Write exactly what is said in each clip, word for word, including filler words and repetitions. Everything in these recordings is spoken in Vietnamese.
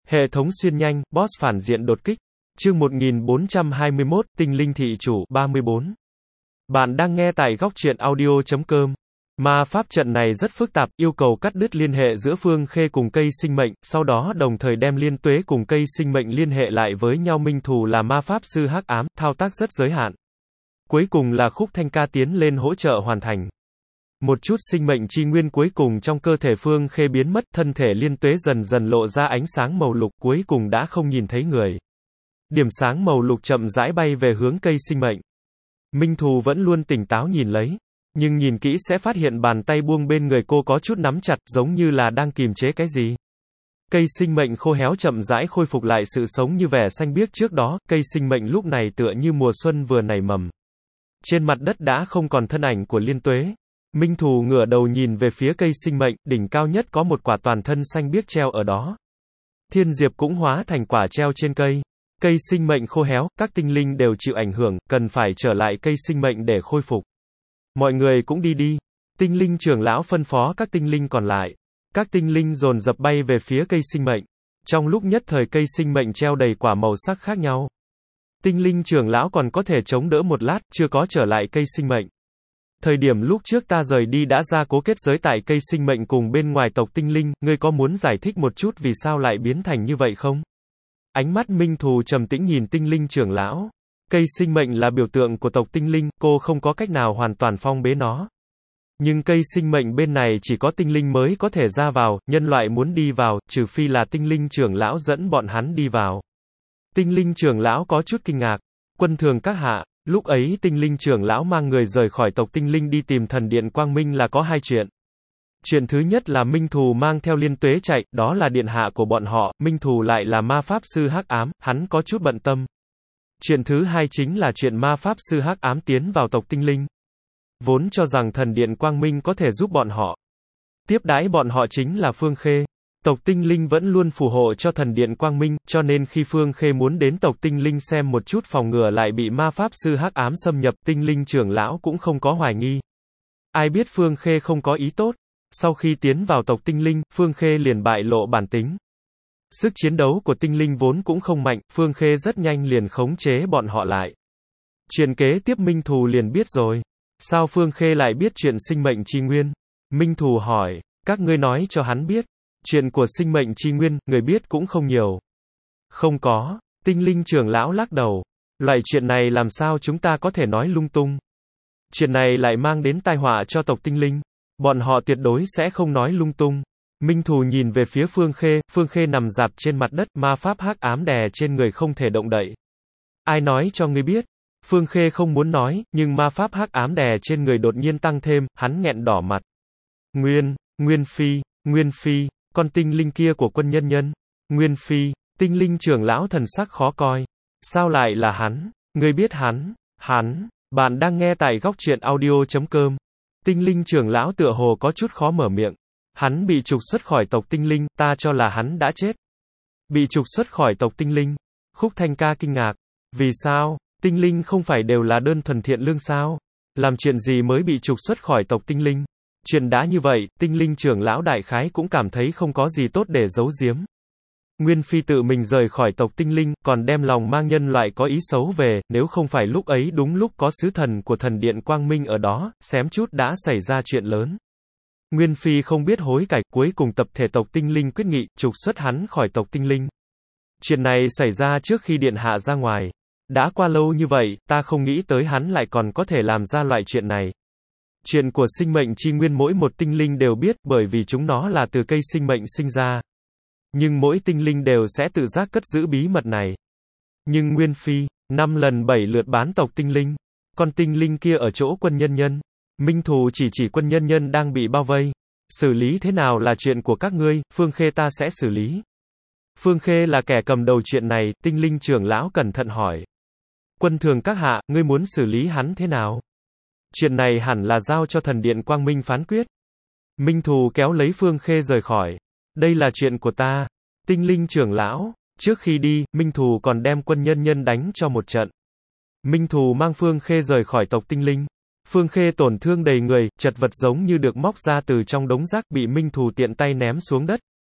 Hệ thống xuyên nhanh, boss phản diện đột kích. Chương một nghìn bốn trăm hai mươi mốt, Tinh linh thị chủ, ba mươi bốn. Bạn đang nghe tại góc truyện audio chấm com. Ma pháp trận này rất phức tạp, yêu cầu cắt đứt liên hệ giữa Phương Khê cùng cây sinh mệnh, sau đó đồng thời đem liên tuế cùng cây sinh mệnh liên hệ lại với nhau. Minh Thù là ma pháp sư hắc ám, thao tác rất giới hạn. Cuối cùng là Khúc Thanh Ca tiến lên hỗ trợ hoàn thành. Một chút sinh mệnh chi nguyên cuối cùng trong cơ thể Phương Khê biến mất, thân thể liên tuế dần dần lộ ra ánh sáng màu lục, cuối cùng đã không nhìn thấy người. Điểm sáng màu lục chậm rãi bay về hướng cây sinh mệnh. Minh Thù vẫn luôn tỉnh táo nhìn lấy, nhưng nhìn kỹ sẽ phát hiện bàn tay buông bên người cô có chút nắm chặt, giống như là đang kìm chế cái gì. Cây sinh mệnh khô héo chậm rãi khôi phục lại sự sống như vẻ xanh biếc trước đó, cây sinh mệnh lúc này tựa như mùa xuân vừa nảy mầm. Trên mặt đất đã không còn thân ảnh của liên tuế. Minh Thù ngửa đầu nhìn về phía cây sinh mệnh, đỉnh cao nhất có một quả toàn thân xanh biếc treo ở đó. Thiên diệp cũng hóa thành quả treo trên cây. Cây sinh mệnh khô héo, các tinh linh đều chịu ảnh hưởng, cần phải trở lại cây sinh mệnh để khôi phục. Mọi người cũng đi đi. Tinh linh trưởng lão phân phó các tinh linh còn lại. Các tinh linh dồn dập bay về phía cây sinh mệnh. Trong lúc nhất thời cây sinh mệnh treo đầy quả màu sắc khác nhau. Tinh linh trưởng lão còn có thể chống đỡ một lát, chưa có trở lại cây sinh mệnh. Thời điểm lúc trước ta rời đi đã ra cố kết giới tại cây sinh mệnh cùng bên ngoài tộc tinh linh, ngươi có muốn giải thích một chút vì sao lại biến thành như vậy không? Ánh mắt Minh Thù trầm tĩnh nhìn tinh linh trưởng lão. Cây sinh mệnh là biểu tượng của tộc tinh linh, cô không có cách nào hoàn toàn phong bế nó. Nhưng cây sinh mệnh bên này chỉ có tinh linh mới có thể ra vào, nhân loại muốn đi vào, trừ phi là tinh linh trưởng lão dẫn bọn hắn đi vào. Tinh linh trưởng lão có chút kinh ngạc. Quân thường các hạ. Lúc ấy tinh linh trưởng lão mang người rời khỏi tộc tinh linh đi tìm thần điện Quang Minh là có hai chuyện. Chuyện thứ nhất là Minh Thù mang theo liên tuế chạy, đó là điện hạ của bọn họ, Minh Thù lại là ma pháp sư hắc ám, hắn có chút bận tâm. Chuyện thứ hai chính là chuyện ma pháp sư hắc ám tiến vào tộc tinh linh. Vốn cho rằng thần điện Quang Minh có thể giúp bọn họ. Tiếp đãi bọn họ chính là Phương Khê. Tộc tinh linh vẫn luôn phù hộ cho thần điện Quang Minh, cho nên khi Phương Khê muốn đến tộc tinh linh xem một chút phòng ngừa lại bị ma pháp sư hắc ám xâm nhập, tinh linh trưởng lão cũng không có hoài nghi. Ai biết Phương Khê không có ý tốt. Sau khi tiến vào tộc tinh linh, Phương Khê liền bại lộ bản tính. Sức chiến đấu của tinh linh vốn cũng không mạnh, Phương Khê rất nhanh liền khống chế bọn họ lại. Chuyện kế tiếp Minh Thù liền biết rồi. Sao Phương Khê lại biết chuyện sinh mệnh chi nguyên? Minh Thù hỏi, các ngươi nói cho hắn biết. Chuyện của sinh mệnh chi nguyên, người biết cũng không nhiều. Không có, tinh linh trưởng lão lắc đầu. Loại chuyện này làm sao chúng ta có thể nói lung tung. Chuyện này lại mang đến tai họa cho tộc tinh linh. Bọn họ tuyệt đối sẽ không nói lung tung. Minh Thù nhìn về phía Phương Khê, Phương Khê nằm rạp trên mặt đất, ma pháp hắc ám đè trên người không thể động đậy. Ai nói cho ngươi biết? Phương Khê không muốn nói, nhưng ma pháp hắc ám đè trên người đột nhiên tăng thêm, hắn nghẹn đỏ mặt. Nguyên, Nguyên Phi, Nguyên Phi. Con tinh linh kia của quân nhân nhân. Nguyên Phi, tinh linh trưởng lão thần sắc khó coi. Sao lại là hắn? Ngươi biết hắn? Hắn, bạn đang nghe tại góc truyện audio chấm com. Tinh linh trưởng lão tựa hồ có chút khó mở miệng. Hắn bị trục xuất khỏi tộc tinh linh, ta cho là hắn đã chết. Bị trục xuất khỏi tộc tinh linh. Khúc Thanh Ca kinh ngạc. Vì sao? Tinh linh không phải đều là đơn thuần thiện lương sao? Làm chuyện gì mới bị trục xuất khỏi tộc tinh linh? Chuyện đã như vậy, tinh linh trưởng lão đại khái cũng cảm thấy không có gì tốt để giấu giếm. Nguyên Phi tự mình rời khỏi tộc tinh linh, còn đem lòng mang nhân loại có ý xấu về, nếu không phải lúc ấy đúng lúc có sứ thần của thần điện Quang Minh ở đó, xém chút đã xảy ra chuyện lớn. Nguyên Phi không biết hối cải, cuối cùng tập thể tộc tinh linh quyết nghị, trục xuất hắn khỏi tộc tinh linh. Chuyện này xảy ra trước khi điện hạ ra ngoài. Đã qua lâu như vậy, ta không nghĩ tới hắn lại còn có thể làm ra loại chuyện này. Chuyện của sinh mệnh chi nguyên mỗi một tinh linh đều biết, bởi vì chúng nó là từ cây sinh mệnh sinh ra. Nhưng mỗi tinh linh đều sẽ tự giác cất giữ bí mật này. Nhưng Nguyên Phi, năm lần bảy lượt bán tộc tinh linh. Con tinh linh kia ở chỗ quân nhân nhân. Minh Thù chỉ chỉ quân nhân nhân đang bị bao vây. Xử lý thế nào là chuyện của các ngươi, Phương Khê ta sẽ xử lý. Phương Khê là kẻ cầm đầu chuyện này, tinh linh trưởng lão cẩn thận hỏi. Quân thường các hạ, ngươi muốn xử lý hắn thế nào? Chuyện này hẳn là giao cho thần điện Quang Minh phán quyết. Minh Thù kéo lấy Phương Khê rời khỏi. Đây là chuyện của ta. Tinh linh trưởng lão. Trước khi đi, Minh Thù còn đem quân nhân nhân đánh cho một trận. Minh Thù mang Phương Khê rời khỏi tộc tinh linh. Phương Khê tổn thương đầy người, chật vật giống như được móc ra từ trong đống rác bị Minh Thù tiện tay ném xuống đất.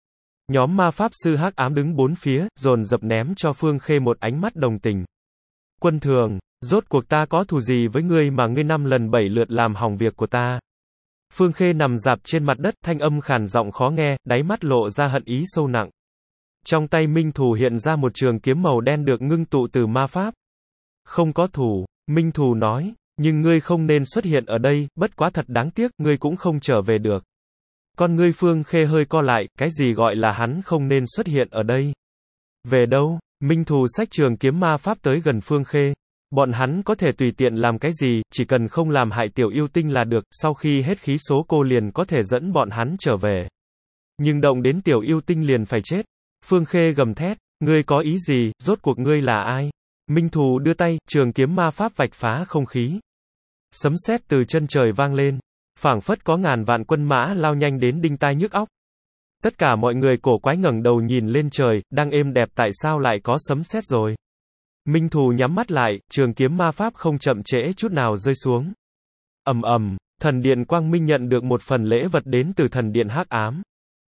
Nhóm ma pháp sư hắc ám đứng bốn phía, dồn dập ném cho Phương Khê một ánh mắt đồng tình. Quân thường, rốt cuộc ta có thù gì với ngươi mà ngươi năm lần bảy lượt làm hỏng việc của ta? Phương Khê nằm rạp trên mặt đất, thanh âm khàn giọng khó nghe, đáy mắt lộ ra hận ý sâu nặng. Trong tay Minh Thù hiện ra một trường kiếm màu đen được ngưng tụ từ ma pháp. Không có thù, Minh Thù nói, nhưng ngươi không nên xuất hiện ở đây, bất quá thật đáng tiếc, ngươi cũng không trở về được. Con ngươi Phương Khê hơi co lại, cái gì gọi là hắn không nên xuất hiện ở đây? Về đâu? Minh Thù xách trường kiếm ma pháp tới gần Phương Khê. Bọn hắn có thể tùy tiện làm cái gì, chỉ cần không làm hại tiểu yêu tinh là được, sau khi hết khí số cô liền có thể dẫn bọn hắn trở về. Nhưng động đến tiểu yêu tinh liền phải chết. Phương Khê gầm thét, ngươi có ý gì, rốt cuộc ngươi là ai? Minh Thù đưa tay, trường kiếm ma pháp vạch phá không khí. Sấm sét từ chân trời vang lên, phảng phất có ngàn vạn quân mã lao nhanh đến đinh tai nhức óc. Tất cả mọi người cổ quái ngẩng đầu nhìn lên trời, đang êm đẹp tại sao lại có sấm sét rồi? Minh Thù nhắm mắt lại, trường kiếm ma pháp không chậm trễ chút nào rơi xuống. Ầm ầm, thần điện Quang Minh nhận được một phần lễ vật đến từ thần điện hắc ám.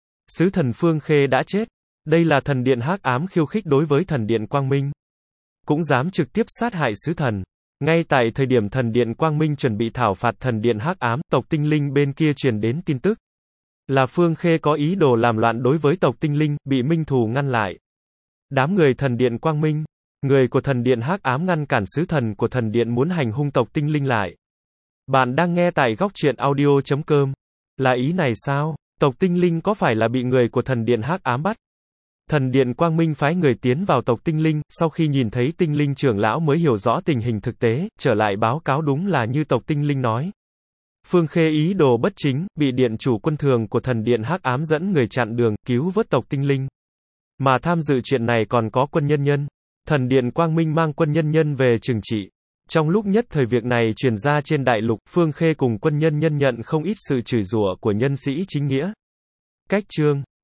Sứ thần Phương Khê đã chết. Đây là thần điện hắc ám khiêu khích đối với thần điện Quang Minh. Cũng dám trực tiếp sát hại sứ thần. Ngay tại thời điểm thần điện Quang Minh chuẩn bị thảo phạt thần điện hắc ám, tộc tinh linh bên kia truyền đến tin tức. Là Phương Khê có ý đồ làm loạn đối với tộc tinh linh, bị Minh Thù ngăn lại. Đám người thần điện Quang Minh, người của thần điện hắc ám ngăn cản sứ thần của thần điện muốn hành hung tộc tinh linh lại. Bạn đang nghe tại góc truyện audio chấm com. Là ý này sao? Tộc tinh linh có phải là bị người của thần điện hắc ám bắt? Thần điện Quang Minh phái người tiến vào tộc tinh linh, sau khi nhìn thấy tinh linh trưởng lão mới hiểu rõ tình hình thực tế, trở lại báo cáo đúng là như tộc tinh linh nói. Phương Khê ý đồ bất chính, bị điện chủ quân thường của thần điện hắc ám dẫn người chặn đường, cứu vớt tộc tinh linh. Mà tham dự chuyện này còn có quân nhân nhân. Thần điện Quang Minh mang quân nhân nhân về trừng trị. Trong lúc nhất thời việc này truyền ra trên đại lục, Phương Khê cùng quân nhân nhân nhận không ít sự chửi rủa của nhân sĩ chính nghĩa. Cách chương